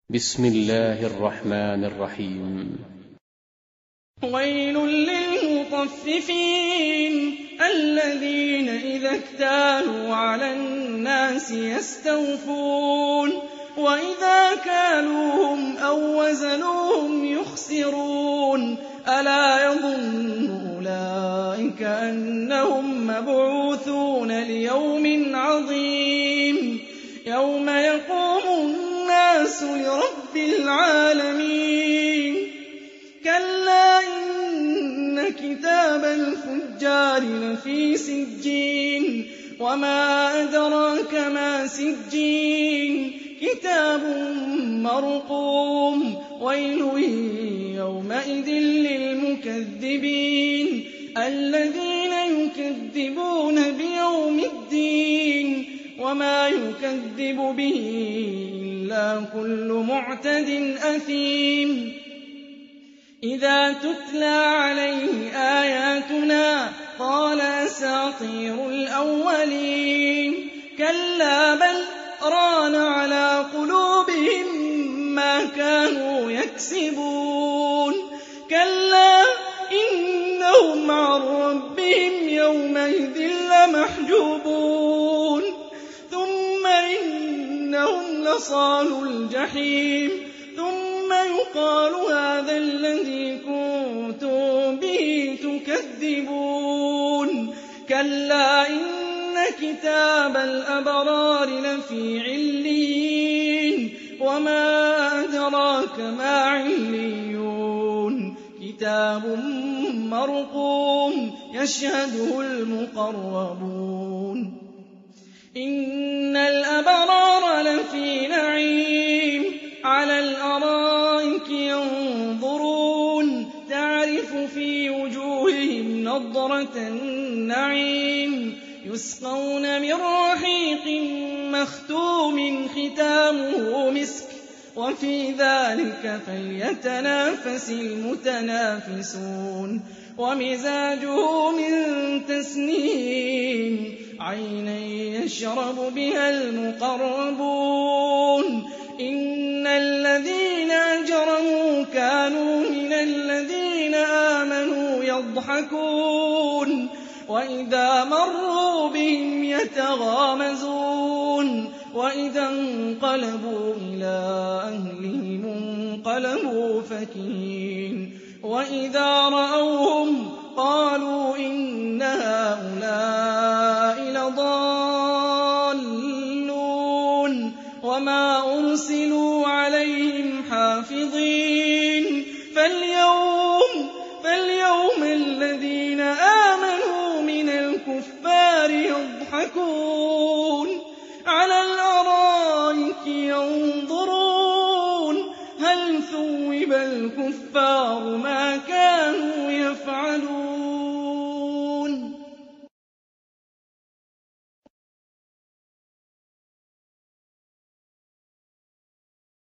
بسم الله الرحمن الرحيم. ويل للمطففين الذين إذا اكتالوا على الناس يستوفون وإذا كالوهم أو وزنوهم يخسرون ألا يظن أولئك أنهم مبعوثون ليوم عظيم يوم يقوم الناس لرب العالمين كلا إن كتاب الفجار لفي سجين وما أدراك ما سجين كتاب مرقوم ويل يومئذ للمكذبين الذين يكذبون بيوم الدين وما يكذب به إلا كل معتد أثيم إذا تتلى عليه آياتنا قال أساطير الأولين كلا بل ران على قلوبهم ما كانوا يكسبون كلا إنهم عن ربهم يومئذ لمحجوبون ثم إنهم لصالوا الجحيم ثم يقال هذا الذي كنتم به تكذبون كلا إن كتاب الأبرار لفي عليين وما أدراك ما عليون كتاب مرقوم يشهده المقربون إن الأبرار لفي نعيم على الأرائك ينظرون تعرف في وجوههم نضرة النعيم يسقون من رحيق مختوم ختامه مسك وفي ذلك فليتنافس المتنافسون ومزاجه من تسنيم عينا يشرب بها المقربون إن الذين أجرموا كانوا من الذين آمنوا يضحكون وإذا مروا بهم يتغامزون وإذا انقلبوا إلى أهلهم انقلبوا فكهين وإذا رأوهم قالوا إن هؤلاء لضالون وما أرسلوا عليهم حافظين فاليوم الذين آمنوا من الكفار يضحكون على الأرائك ينظرون هل ثوب الكفار ما كانوا